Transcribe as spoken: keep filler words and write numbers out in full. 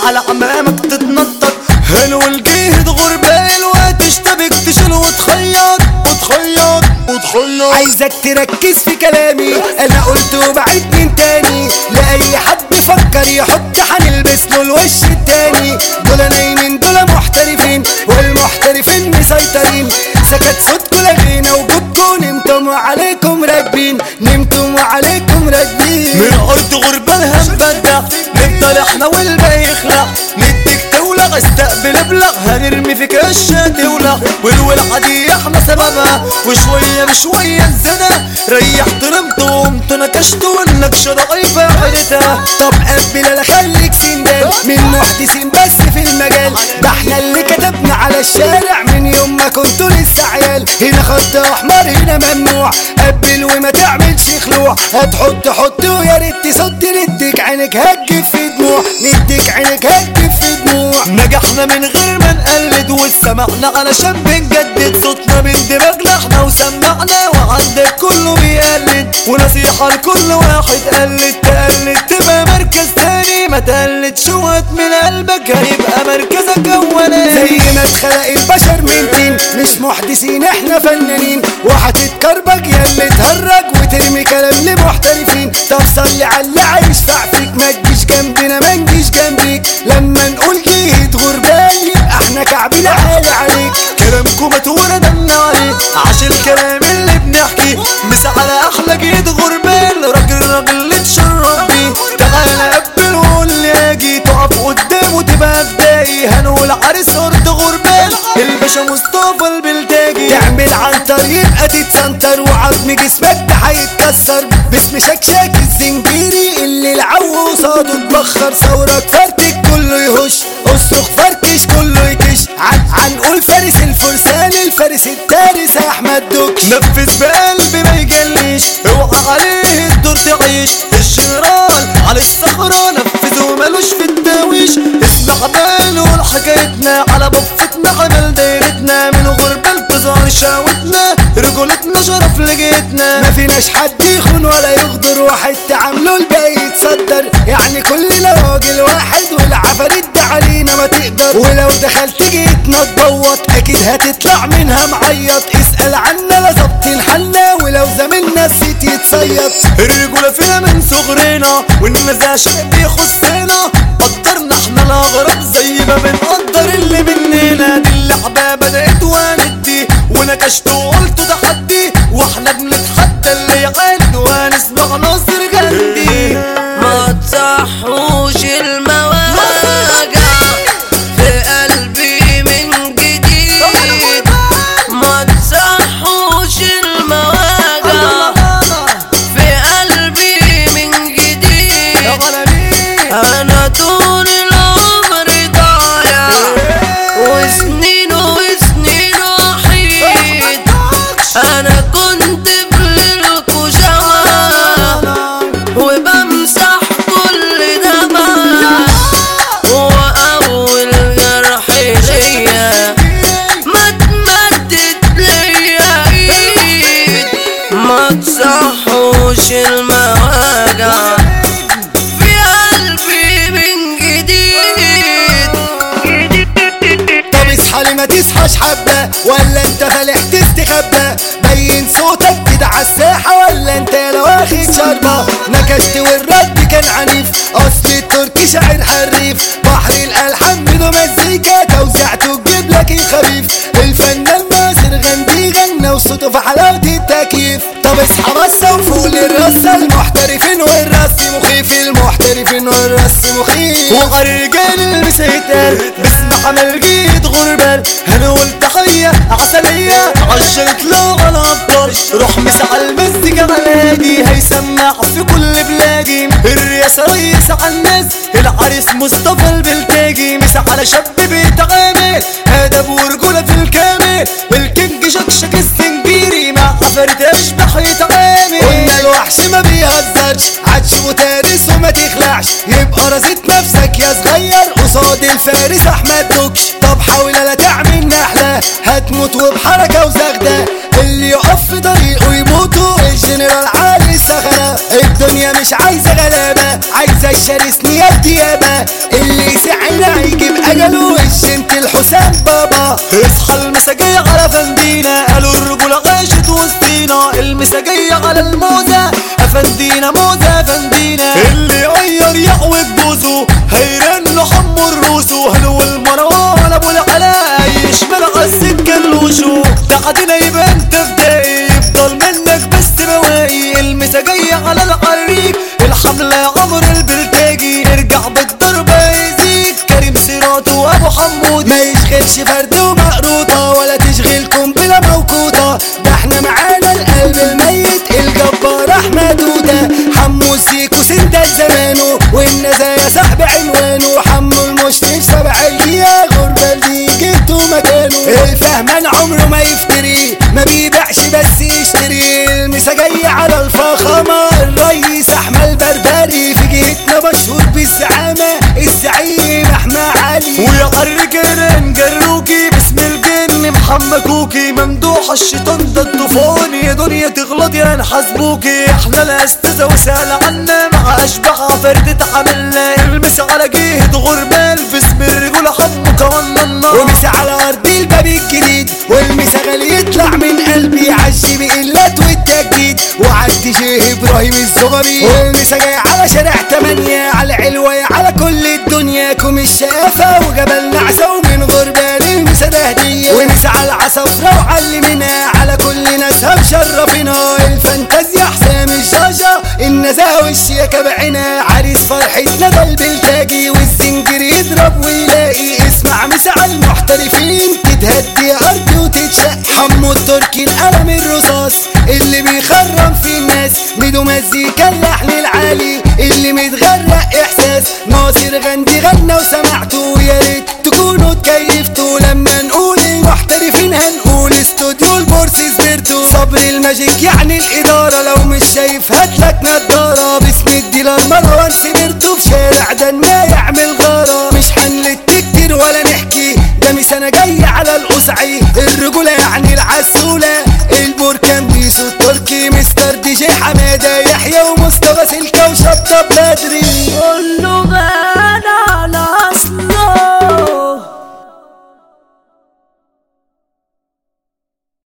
على عمامك تتنطط. هلو الجهد غربال وتشتبك تشيل وتخيط وتخيط وتخيط. عايزك تركز في كلامي انا قلته بعيد من تاني، لاي حد بيفكر يحط هنلبس له الوش التاني. دول نايمين دول محترفين والمحترفين مسيطرين، سكت صوتكوا لغينا وجودكوا نمتم وعليكم راكبين، نمتم وعليكم راكبين. من ارض غربال هنبدع نفضل احنا والباقي يخلع، نديك تولع استقبل بلغ هنرمي فيك الشا تولع. والولعة دي احنا سببها وشوية بشوية الزنا، ريحت نمت وقمت نكشت والنكشة ضعيفة حيلتها. طب قبل انا خليك سندان من محدثين بس في المجال، ده احنا اللي كتبنا على الشارع من يوم ما كنتوا لسه عيال. هنا خط احمر هنا ممنوع، قبل وما تعملش خلوع، هتحط حط ويا ريت تصد نديك عينك هتجيب في دموع، نديك عينك هتجيب في دموع. نجحنا من غير ما نقلد وسمعنا علشان بنجدد صوتنا من دماغنا احنا وسمعنا، وعندك كله بيقلد ونصيحة لكل واحد قلد تقلد تبقى مركز تاني، ما تقلدش وقت من قلبك هيبقى مركزك اولاني. زي ما اتخلق البشر من طين مش محدثين احنا فنانين، وهتتكربج يا اللي تهرج وترمي كلام لمحترفين. طب صلي على اللي هيشفع فيك، ما تجيش جنبنا ما نجيش جنبيك، لما نقول جهد غربال يبقى احنا كعبنا عالي عليك. كلامكم متورة دمنا عليه عشان الكلام اللي بنحكيه، مس على احلى جهد غربال راجل راجل اللي تشرف بيه. تعالى قبل وقول لي اجي تقف قدامه تبقى بداية، هنقول عريس ارض غربال الباشا مصطفى البلتاجي. تعمل عنتر يبقى تتسنتر وعظم جسمك ده هيتكسر، باسم شكشاك الزنجيري اللي العو قصاده اتبخر. ثورك فرتك كله يهش اصرخ فركش كله يكش، هنقول فارس الفرسان الفارس التارس احمد دوكش. نفذ بقلبي ما يجليش اوعى عليه الدور تعيش، الجنرال على الصخرة نفذ ومالوش في التاويش. اسمع باله حكايتنا على بفتنا عمل دايرتنا، من غربال تظهر شاوتنا رجولتنا شرف لجيتنا. ما فيناش حد يخون ولا يغدر، واحد تعامله الباقي يتصدر، يعني كلنا راجل واحد والعفاريت ده علينا ما تقدر. ولو دخلت جيتنا تبوط اكيد هتطلع منها معيط، اسأل عنا لا ظابطين حالنا ولو زميلنا السيت يتصيط. الرجولة فينا من صغرنا والنزاع شيء بيخصنا، قدرنا احنا الاغراب زي ما بنقدر اللي مننا. دي اللعبة بدأت وندي ونكشت وقلت تحدي، واحنا بنتحدى اللي يعد ونسمع ناصر جندي. ما تصحوش المواجع في قلبي من جديد، ما تصحوش المواجع في قلبي من جديد. انا طول العمر ضايع وسنين وسنين وحيد، انا كنت بليلكوا شمع وبمسح كل دمع، واول جرح ليا ما اتمدت ليا ايد. ما تصحوش المواجع في قلبي من جديد. طب اصحى لي ما تصحاش حبة ولا انت فالح تستخبى، بين صوتك كده عالساحة ولا انت يا واخد شربة. نكشت والرد كان عنيف اصل التركي شاعر حريف، بحر الالحان بدو مزيكا توزعته تجيب لك الخفيف. الفنان ناصر غندي غنى وصوته في حلاوة التكييف. طب اصحى رصة وفوق للرصة، المحترفين والرص مخيف، المحترفين والرص مخيف. وعالرجال المسيتال باسم عمل جهد غربال هنقول تحية عسلية عشان يطلعوا على الابطال. روح مسع المزيكا علادي هيسمع في كل بلادي، الرئاسة ريس على الناس العريس مصطفى البلتاجي. مسع على شاب بيتعامل ادب ورجولة في الكامل، الكينج شكشك الزنجيري مع عفاريت اشبح يتعامل. قلنا الوحش ما بيهزرش عدش وتارس وما تخلعش، يبقى رصيد نفسك يا صغير قصاد الفارس احمد دوكش. طب حاول لا تعمل نحلة هتموت وبحركة وزغدة، اللي يقف في طريقه يموتوا. الجنرال علي الصخرة الدنيا مش عايزة غلابة، عايزة الشرس نياب ديابة اللي سعينا هيجيب اجله الجنت الحسام بابا. اصحى المساجية على فندينا قالوا الرجولة عاشت وسطينا، المساجية على الموزة افندينا موزة افندينا، اللي يغير يعوج بوزه هيرن له حمو الروسو، هلو المروان ابو العلاء يشمل على السكة الوشو، تعدينا يبقى انت فدائي يفضل منك بس بواقي، المساجية على العريق الحملة عمر البلتاجي، ارجع بالضربة يزيد كريم سيرات وابو حمود، ما يشغلش فرد ومقروطة ولا تشغلكم بلا موقوطة، ده احنا معانا القلب الميت الجبار احمد وده حمو سيكو سندال زمانه والنزايا صاحب عنوانه، حمو المشرف سبع الجيا غربة اللي جبته مكانه، الفهمان عمره ما يفتري ما بيبيعش بس يشتري، المساجية على الفخامة الرئيس احمد بربري في جهتنا مشهور بالزعامة الزعيم احمد علي، ويا قرقرن جروكي باسم الجن محمكوكي، ممدوح الشيطان ده الطوفان يا دنيا تغلط يا نحاسبوكي، احنا الاستاذة وسهل عنا مع اشباح فردة عملنا، المس على جهة غربال باسم الرجولة حمو كوانا، ومس على ارض الباب الجديد والمسا غالي يطلع من قلبي عالشي بقلات والتجديد، وعدي شيه ابراهيم الزغبي والمسا جاي على شارع تمانية على علوية على كل الدنيا كوم الشافة وجبل نعسة ومن غربال المسا ده هدية، ومسا على العصفرة وعلمنا على كل ناسها مشرفنا، الفانتازيا حسام الجاجة النزاهة والشياكة بعنا، عريس فرحتنا ده البلتاجي والزنجر يضرب ويلاقي، اسمع مسا على المحترفين تتهدي ارض وتتشق، حمو التركي القلم الرصاص اللي بيخرم في الناس، ميدو مزيكا اللحن العالي اللي متغرق احساس، ناصر غندي غنى وسمعته يا ريت تكونوا تكيفتوا، لما نقول المحترفين هنقول استوديو البورس سبيرتو، صبر الماجيك يعني الاداره لو مش شايف هاتلك نضاره، باسم الديلر مروان سبيرتو في شارع دنا يعمل غاره، مش هنلت كتير ولا نحكي ده مسانا جاي على القصعي، الرجوله يعني العسوله البركان بيسو التركي مستر دي جي حماده يحيى ومصطفى سلكه وشطه بدري.